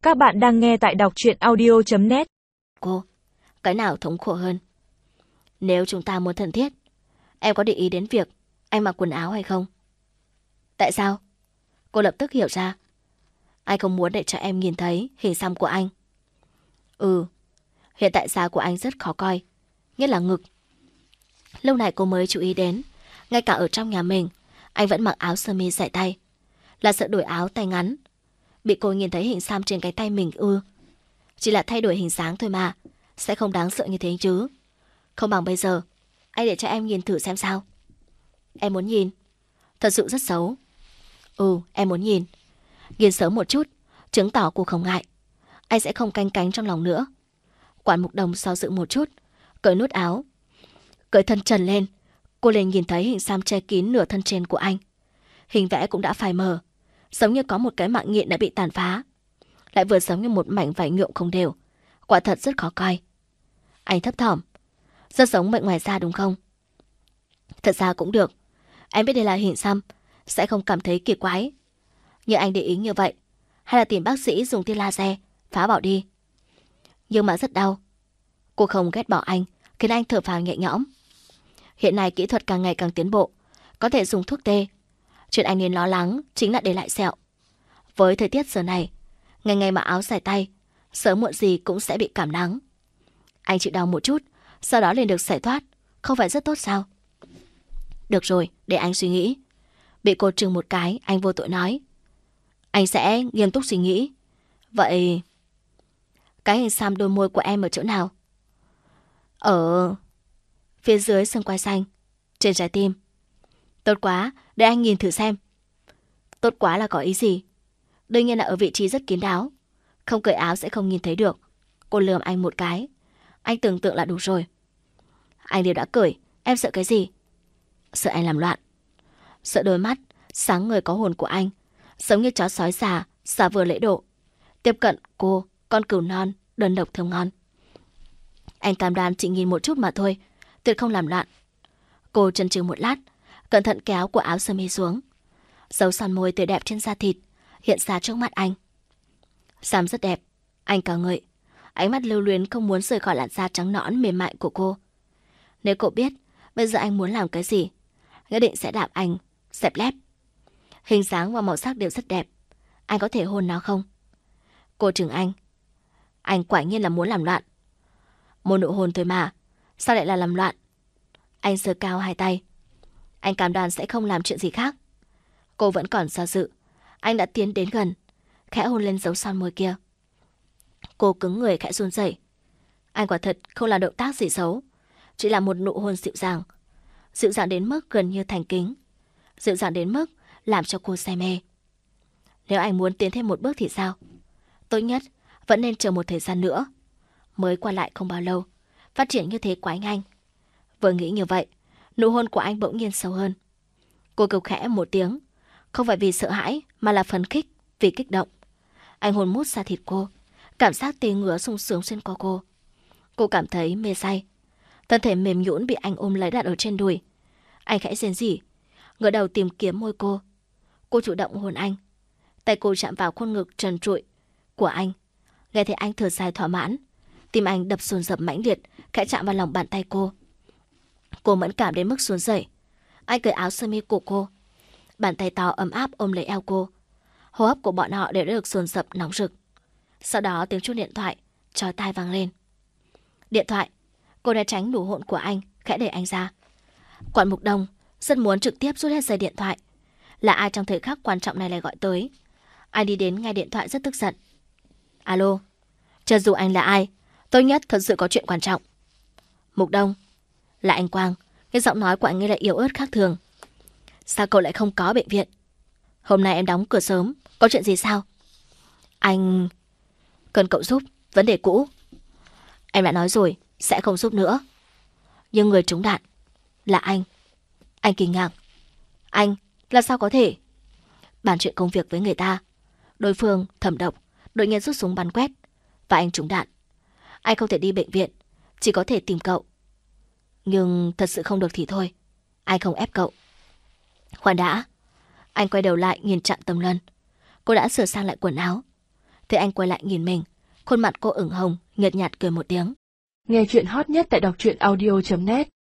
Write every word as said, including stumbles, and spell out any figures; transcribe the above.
Các bạn đang nghe tại đọc truyện audio chấm net. Cô, cái nào thống khổ hơn? Nếu chúng ta muốn thân thiết, em có để ý đến việc anh mặc quần áo hay không? Tại sao? Cô lập tức hiểu ra. Anh không muốn để cho em nhìn thấy hình xăm của anh. Ừ, hiện tại da của anh rất khó coi, nhất là ngực. Lúc này cô mới chú ý đến, ngay cả ở trong nhà mình, anh vẫn mặc áo sơ mi dày tay. Là sợ đổi áo tay ngắn. Bị cô nhìn thấy hình xăm trên cái tay mình ư? Chỉ là thay đổi hình dáng thôi mà, sẽ không đáng sợ như thế chứ. Không bằng bây giờ, anh để cho em nhìn thử xem sao. Em muốn nhìn. Thật sự rất xấu. Ừ, em muốn nhìn. Nhìn sớm một chút, chứng tỏ cô không ngại. Anh sẽ không canh cánh trong lòng nữa. Quản Mục Đồng do dự một chút, cởi nút áo, cởi thân trần lên. Cô liền nhìn thấy hình xăm che kín nửa thân trên của anh. Hình vẽ cũng đã phai mờ, giống như có một cái mạng nhện đã bị tàn phá, lại vừa giống như một mảnh vải nhuộm không đều. Quả thật rất khó coi. Anh thấp thỏm. Rất giống bệnh ngoài da đúng không? Thật ra cũng được. Em biết đây là hình xăm, sẽ không cảm thấy kỳ quái. Nhưng anh để ý như vậy, hay là tìm bác sĩ dùng tia laser phá bỏ đi? Nhưng mà rất đau. Cô không ghét bỏ anh, khiến anh thở phào nhẹ nhõm. Hiện nay kỹ thuật càng ngày càng tiến bộ, có thể dùng thuốc tê. Chuyện anh nên lo lắng chính là để lại sẹo. Với thời tiết giờ này, ngày ngày mặc áo dài tay, sớm muộn gì cũng sẽ bị cảm nắng. Anh chịu đau một chút, sau đó liền được giải thoát, không phải rất tốt sao? Được rồi, để anh suy nghĩ. Bị cô trừng một cái, anh vô tội nói. Anh sẽ nghiêm túc suy nghĩ. Vậy cái hình xăm đôi môi của em ở chỗ nào? Ở phía dưới xương quai xanh, trên trái tim. Tốt quá, để anh nhìn thử xem. Tốt quá là có ý gì? Đương nhiên là ở vị trí rất kín đáo, không cởi áo sẽ không nhìn thấy được. Cô lườm anh một cái. Anh tưởng tượng là đủ rồi. Anh đều đã cởi, em sợ cái gì? Sợ anh làm loạn. Sợ đôi mắt sáng ngời có hồn của anh, giống như chó sói già, xả vừa lễ độ. Tiếp cận cô, con cừu non, đơn độc thơm ngon. Anh cam đoan chỉ nhìn một chút mà thôi, tuyệt không làm loạn. Cô chần chừ một lát, cẩn thận kéo của áo sơ mi xuống. Dấu son môi tươi đẹp trên da thịt hiện ra trước mắt anh. Xăm rất đẹp, anh ca ngợi. Ánh mắt lưu luyến không muốn rời khỏi làn da trắng nõn mềm mại của cô. Nếu cô biết bây giờ anh muốn làm cái gì, nhất định sẽ đạp anh dẹp lép. Hình dáng và màu sắc đều rất đẹp. Anh có thể hôn nó không? Cô chừng anh. Anh quả nhiên là muốn làm loạn. Một nụ hôn thôi mà, sao lại là làm loạn? Anh giơ cao hai tay. Anh cam đoan sẽ không làm chuyện gì khác. Cô vẫn còn do dự. Anh đã tiến đến gần, khẽ hôn lên dấu son môi kia. Cô cứng người khẽ run rẩy. Anh quả thật không làm động tác gì xấu, chỉ là một nụ hôn dịu dàng. Dịu dàng đến mức gần như thành kính. Dịu dàng đến mức làm cho cô say mê. Nếu anh muốn tiến thêm một bước thì sao? Tốt nhất vẫn nên chờ một thời gian nữa. Mới qua lại không bao lâu, phát triển như thế quá nhanh. Vừa nghĩ như vậy, nụ hôn của anh bỗng nhiên sâu hơn. Cô kêu khẽ một tiếng, không phải vì sợ hãi mà là phấn khích, vì kích động. Anh hôn mút da thịt cô, cảm giác tê ngứa sung sướng xuyên qua cô. Cô cảm thấy mê say. Thân thể mềm nhũn bị anh ôm lấy đặt ở trên đùi. Anh khẽ rên rỉ, ngửa đầu tìm kiếm môi cô. Cô chủ động hôn anh. Tay cô chạm vào khuôn ngực trần trụi của anh. Nghe thấy anh thở dài thỏa mãn, tim anh đập dồn dập mãnh liệt, khẽ chạm vào lòng bàn tay cô. Cô mẫn cảm đến mức run rẩy. Anh cởi áo sơ mi của cô. Bàn tay to ấm áp ôm lấy eo cô. Hô hấp của bọn họ đều đã được dồn dập nóng rực. Sau đó tiếng chuông điện thoại chói tai vang lên. Điện thoại. Cô đã tránh nụ hôn của anh, khẽ đẩy anh ra. Quản Mục Đồng rất muốn trực tiếp rút hết dây điện thoại. Là ai trong thời khắc quan trọng này lại gọi tới? Anh đi đến nghe điện thoại rất tức giận. Alo, cho dù anh là ai, tốt nhất thật sự có chuyện quan trọng. Mục Đông. Là anh Quang. Cái giọng nói của anh ấy lại yếu ớt khác thường. Sao cậu lại không có bệnh viện? Hôm nay em đóng cửa sớm, có chuyện gì sao? Anh... Cần cậu giúp, vấn đề cũ. Em đã nói rồi, sẽ không giúp nữa. Nhưng người trúng đạn là anh. Anh kinh ngạc. Anh, là sao có thể? Bàn chuyện công việc với người ta, đối phương thẩm độc, đột nhiên rút súng bắn quét, và anh trúng đạn. Anh không thể đi bệnh viện, chỉ có thể tìm cậu. Nhưng thật sự không được thì thôi, anh không ép cậu. Khoan đã. Anh quay đầu lại nhìn Trạm Tâm Lân. Cô đã sửa sang lại quần áo. Thế anh quay lại nhìn mình, khuôn mặt cô ửng hồng, nhợt nhạt cười một tiếng. Nghe chuyện hot nhất tại đọc truyện audio chấm net